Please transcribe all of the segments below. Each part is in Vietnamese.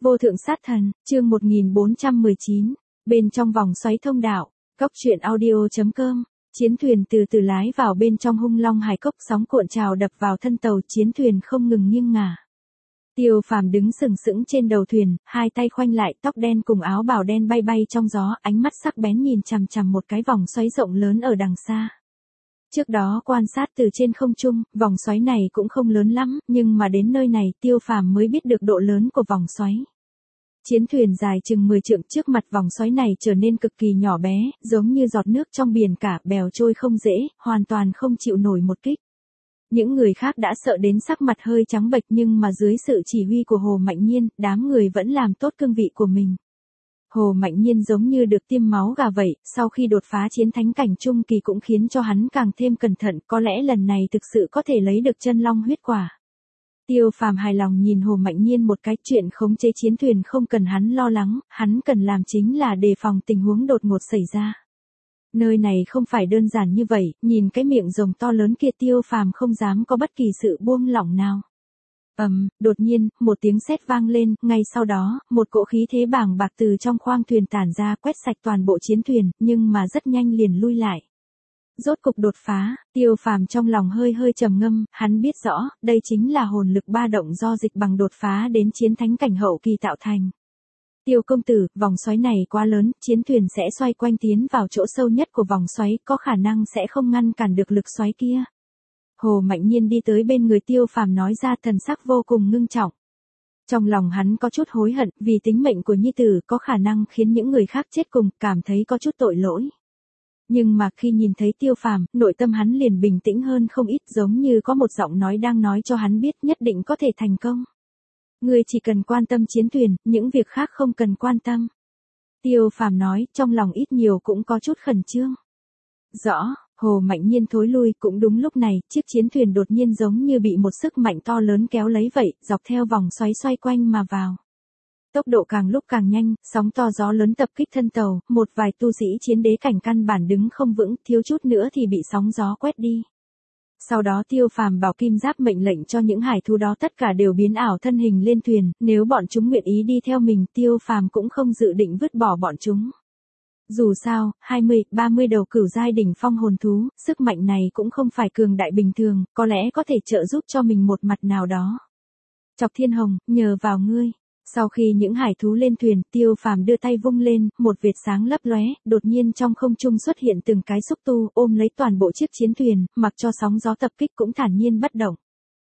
Vô thượng sát thần, chương 1419, bên trong vòng xoáy thông đạo, cóc truyện audio.com, chiến thuyền từ từ lái vào bên trong hung long hải cốc, sóng cuộn trào đập vào thân tàu, chiến thuyền không ngừng nghiêng ngả. Tiêu Phàm đứng sừng sững trên đầu thuyền, hai tay khoanh lại, tóc đen cùng áo bào đen bay bay trong gió, ánh mắt sắc bén nhìn chằm chằm một cái vòng xoáy rộng lớn ở đằng xa. Trước đó quan sát từ trên không trung, vòng xoáy này cũng không lớn lắm, nhưng mà đến nơi này Tiêu Phàm mới biết được độ lớn của vòng xoáy. Chiến thuyền dài chừng 10 trượng, trước mặt vòng xoáy này trở nên cực kỳ nhỏ bé, giống như giọt nước trong biển cả, bèo trôi không dễ, hoàn toàn không chịu nổi một kích. Những người khác đã sợ đến sắc mặt hơi trắng bệch, nhưng mà dưới sự chỉ huy của Hồ Mạnh Nhiên, đám người vẫn làm tốt cương vị của mình. Hồ Mạnh Nhiên giống như được tiêm máu gà vậy, sau khi đột phá chiến thánh cảnh trung kỳ cũng khiến cho hắn càng thêm cẩn thận, có lẽ lần này thực sự có thể lấy được chân long huyết quả. Tiêu Phàm hài lòng nhìn Hồ Mạnh Nhiên một cái, chuyện khống chế chiến thuyền không cần hắn lo lắng, hắn cần làm chính là đề phòng tình huống đột ngột xảy ra. Nơi này không phải đơn giản như vậy, nhìn cái miệng rồng to lớn kia Tiêu Phàm không dám có bất kỳ sự buông lỏng nào. Đột nhiên, một tiếng sét vang lên, ngay sau đó, một cỗ khí thế bàng bạc từ trong khoang thuyền tản ra, quét sạch toàn bộ chiến thuyền, nhưng mà rất nhanh liền lui lại. Rốt cục đột phá, Tiêu Phàm trong lòng hơi hơi trầm ngâm, hắn biết rõ, đây chính là hồn lực ba động do dịch bằng đột phá đến chiến thánh cảnh hậu kỳ tạo thành. Tiêu công tử, vòng xoáy này quá lớn, chiến thuyền sẽ xoay quanh tiến vào chỗ sâu nhất của vòng xoáy, có khả năng sẽ không ngăn cản được lực xoáy kia. Hồ Mạnh Nhiên đi tới bên người Tiêu Phàm nói ra, thần sắc vô cùng ngưng trọng. Trong lòng hắn có chút hối hận, vì tính mệnh của nhi tử có khả năng khiến những người khác chết cùng, cảm thấy có chút tội lỗi. Nhưng mà khi nhìn thấy Tiêu Phàm, nội tâm hắn liền bình tĩnh hơn không ít, giống như có một giọng nói đang nói cho hắn biết nhất định có thể thành công. Ngươi chỉ cần quan tâm chiến thuyền, những việc khác không cần quan tâm. Tiêu Phàm nói, trong lòng ít nhiều cũng có chút khẩn trương. Rõ. Hồ Mạnh Nhiên thối lui, cũng đúng lúc này, chiếc chiến thuyền đột nhiên giống như bị một sức mạnh to lớn kéo lấy vậy, dọc theo vòng xoáy xoay quanh mà vào. Tốc độ càng lúc càng nhanh, sóng to gió lớn tập kích thân tàu, một vài tu sĩ chiến đế cảnh căn bản đứng không vững, thiếu chút nữa thì bị sóng gió quét đi. Sau đó Tiêu Phàm bảo kim giáp mệnh lệnh cho những hải thú đó tất cả đều biến ảo thân hình lên thuyền, nếu bọn chúng nguyện ý đi theo mình, Tiêu Phàm cũng không dự định vứt bỏ bọn chúng. Dù sao, 20-30 đầu cửu giai đỉnh phong hồn thú, sức mạnh này cũng không phải cường đại bình thường, có lẽ có thể trợ giúp cho mình một mặt nào đó. Chọc Thiên Hồng, nhờ vào ngươi. Sau khi những hải thú lên thuyền, Tiêu Phàm đưa tay vung lên, một vệt sáng lấp lóe, đột nhiên trong không trung xuất hiện từng cái xúc tu, ôm lấy toàn bộ chiếc chiến thuyền, mặc cho sóng gió tập kích cũng thản nhiên bất động.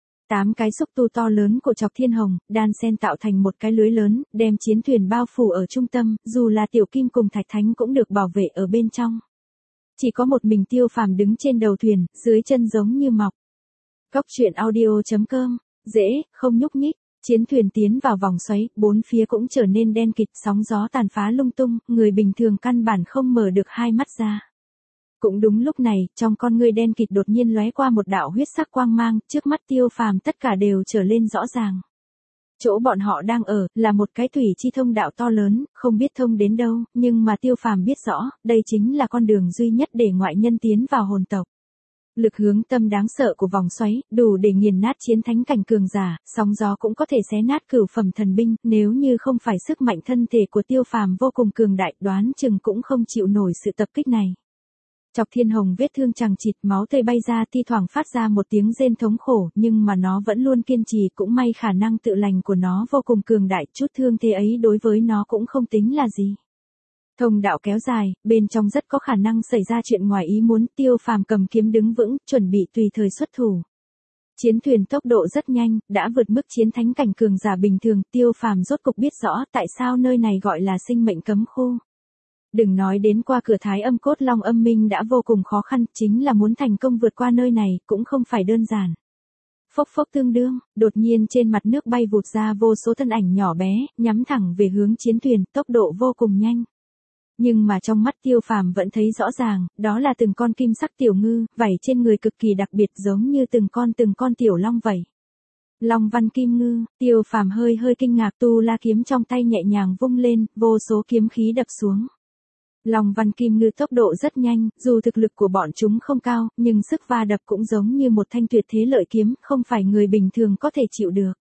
8 cái xúc tu to lớn của Chọc Thiên Hồng, đan xen tạo thành một cái lưới lớn, đem chiến thuyền bao phủ ở trung tâm, dù là Tiểu Kim cùng Thạch Thánh cũng được bảo vệ ở bên trong. Chỉ có một mình Tiêu Phàm đứng trên đầu thuyền, dưới chân giống như mọc. Cóc truyện audio.com, dễ, không nhúc nhích. Chiến thuyền tiến vào vòng xoáy, bốn phía cũng trở nên đen kịt, sóng gió tàn phá lung tung, người bình thường căn bản không mở được hai mắt ra. Cũng đúng lúc này, trong con ngươi đen kịt đột nhiên lóe qua một đạo huyết sắc quang mang, trước mắt Tiêu Phàm tất cả đều trở lên rõ ràng. Chỗ bọn họ đang ở, là một cái thủy chi thông đạo to lớn, không biết thông đến đâu, nhưng mà Tiêu Phàm biết rõ, đây chính là con đường duy nhất để ngoại nhân tiến vào hồn tộc. Lực hướng tâm đáng sợ của vòng xoáy, đủ để nghiền nát chiến thánh cảnh cường giả, sóng gió cũng có thể xé nát cửu phẩm thần binh, nếu như không phải sức mạnh thân thể của Tiêu Phàm vô cùng cường đại, đoán chừng cũng không chịu nổi sự tập kích này. Chọc Thiên Hồng vết thương chằng chịt, máu tươi bay ra, thi thoảng phát ra một tiếng rên thống khổ, nhưng mà nó vẫn luôn kiên trì, cũng may khả năng tự lành của nó vô cùng cường đại, chút thương thế ấy đối với nó cũng không tính là gì. Thông đạo kéo dài, bên trong rất có khả năng xảy ra chuyện ngoài ý muốn, Tiêu Phàm cầm kiếm đứng vững, chuẩn bị tùy thời xuất thủ. Chiến thuyền tốc độ rất nhanh, đã vượt mức chiến thánh cảnh cường giả bình thường, Tiêu Phàm rốt cục biết rõ tại sao nơi này gọi là sinh mệnh cấm khu. Đừng nói đến qua cửa Thái Âm Cốt Long Âm Minh đã vô cùng khó khăn, chính là muốn thành công vượt qua nơi này, cũng không phải đơn giản. Phốc phốc tương đương, đột nhiên trên mặt nước bay vụt ra vô số thân ảnh nhỏ bé, nhắm thẳng về hướng chiến thuyền, tốc độ vô cùng nhanh. Nhưng mà trong mắt Tiêu Phàm vẫn thấy rõ ràng, đó là từng con kim sắc tiểu ngư, vảy trên người cực kỳ đặc biệt giống như từng con tiểu long vậy. Long văn kim ngư, Tiêu Phàm hơi hơi kinh ngạc, tu la kiếm trong tay nhẹ nhàng vung lên, vô số kiếm khí đập xuống. Long văn kim ngư tốc độ rất nhanh, dù thực lực của bọn chúng không cao, nhưng sức va đập cũng giống như một thanh tuyệt thế lợi kiếm, không phải người bình thường có thể chịu được.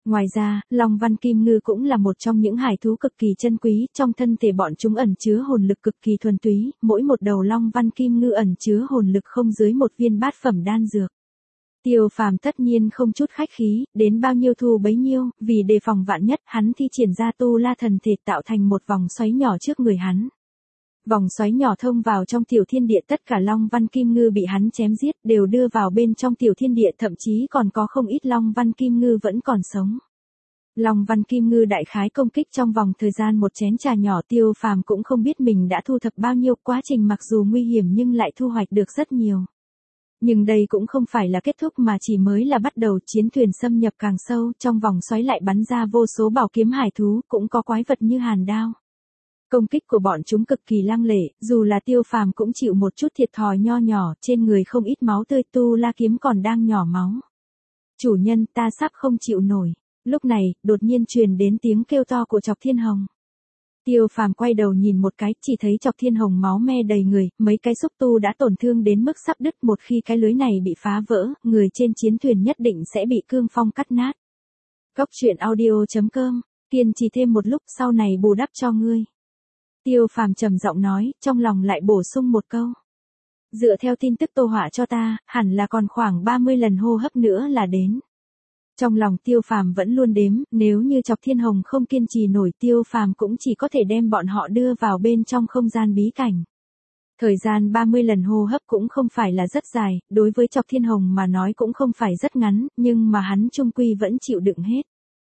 Ngoài ra, Long Văn Kim Ngư cũng là một trong những hải thú cực kỳ chân quý, trong thân thể bọn chúng ẩn chứa hồn lực cực kỳ thuần túy, mỗi một đầu Long Văn Kim Ngư ẩn chứa hồn lực không dưới một viên bát phẩm đan dược. Tiêu Phàm tất nhiên không chút khách khí, đến bao nhiêu thu bấy nhiêu, vì đề phòng vạn nhất, hắn thi triển ra tu la thần thể tạo thành một vòng xoáy nhỏ trước người hắn. Vòng xoáy nhỏ thông vào trong tiểu thiên địa, tất cả Long Văn Kim Ngư bị hắn chém giết đều đưa vào bên trong tiểu thiên địa, thậm chí còn có không ít Long Văn Kim Ngư vẫn còn sống. Long Văn Kim Ngư đại khái công kích trong vòng thời gian một chén trà nhỏ, Tiêu Phàm cũng không biết mình đã thu thập bao nhiêu, quá trình mặc dù nguy hiểm nhưng lại thu hoạch được rất nhiều. Nhưng đây cũng không phải là kết thúc mà chỉ mới là bắt đầu, chiến thuyền xâm nhập càng sâu, trong vòng xoáy lại bắn ra vô số bảo kiếm hải thú, cũng có quái vật như hàn đao. Công kích của bọn chúng cực kỳ lăng lệ, dù là Tiêu Phàm cũng chịu một chút thiệt thòi nho nhỏ, trên người không ít máu tươi, tu la kiếm còn đang nhỏ máu. Chủ nhân, ta sắp không chịu nổi. Lúc này, đột nhiên truyền đến tiếng kêu to của Chọc Thiên Hồng. Tiêu Phàm quay đầu nhìn một cái, chỉ thấy Chọc Thiên Hồng máu me đầy người, mấy cái xúc tu đã tổn thương đến mức sắp đứt, một khi cái lưới này bị phá vỡ, người trên chiến thuyền nhất định sẽ bị cương phong cắt nát. Cốc truyện audio.com, kiên trì thêm một lúc, sau này bù đắp cho ngươi. Tiêu Phàm trầm giọng nói, trong lòng lại bổ sung một câu. Dựa theo tin tức Tô Họa cho ta, hẳn là còn khoảng 30 lần hô hấp nữa là đến. Trong lòng Tiêu Phàm vẫn luôn đếm, nếu như Chọc Thiên Hồng không kiên trì nổi, Tiêu Phàm cũng chỉ có thể đem bọn họ đưa vào bên trong không gian bí cảnh. Thời gian 30 lần hô hấp cũng không phải là rất dài, đối với Chọc Thiên Hồng mà nói cũng không phải rất ngắn, nhưng mà hắn chung quy vẫn chịu đựng hết.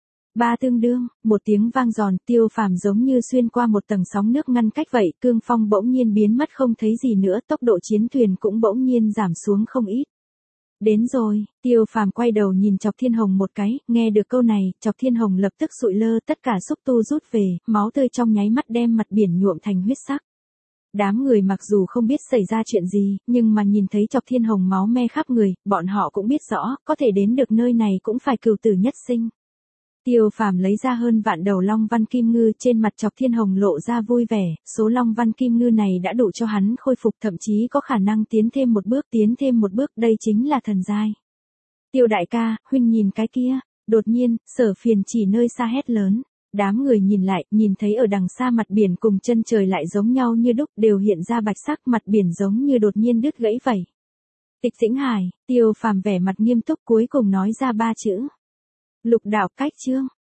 Ba tương đương, một tiếng vang giòn, Tiêu Phàm giống như xuyên qua một tầng sóng nước ngăn cách vậy, cương phong bỗng nhiên biến mất không thấy gì nữa, tốc độ chiến thuyền cũng bỗng nhiên giảm xuống không ít. Đến rồi, Tiêu Phàm quay đầu nhìn Chọc Thiên Hồng một cái, nghe được câu này, Chọc Thiên Hồng lập tức sụi lơ, tất cả xúc tu rút về, máu tươi trong nháy mắt đem mặt biển nhuộm thành huyết sắc. Đám người mặc dù không biết xảy ra chuyện gì, nhưng mà nhìn thấy Chọc Thiên Hồng máu me khắp người, bọn họ cũng biết rõ, có thể đến được nơi này cũng phải cửu tử nhất sinh. Tiêu Phàm lấy ra hơn vạn đầu Long Văn Kim Ngư, trên mặt Chọc Thiên Hồng lộ ra vui vẻ, số Long Văn Kim Ngư này đã đủ cho hắn khôi phục, thậm chí có khả năng tiến thêm một bước, đây chính là thần giai. Tiêu đại ca, huynh nhìn cái kia, đột nhiên, Sở Phiền chỉ nơi xa hét lớn. Đám người nhìn lại, nhìn thấy ở đằng xa mặt biển cùng chân trời lại giống nhau như đúc, đều hiện ra bạch sắc, mặt biển giống như đột nhiên đứt gãy vậy. Tịch Dĩnh Hải, Tiêu Phàm vẻ mặt nghiêm túc cuối cùng nói ra ba chữ. Lục đạo cách chương.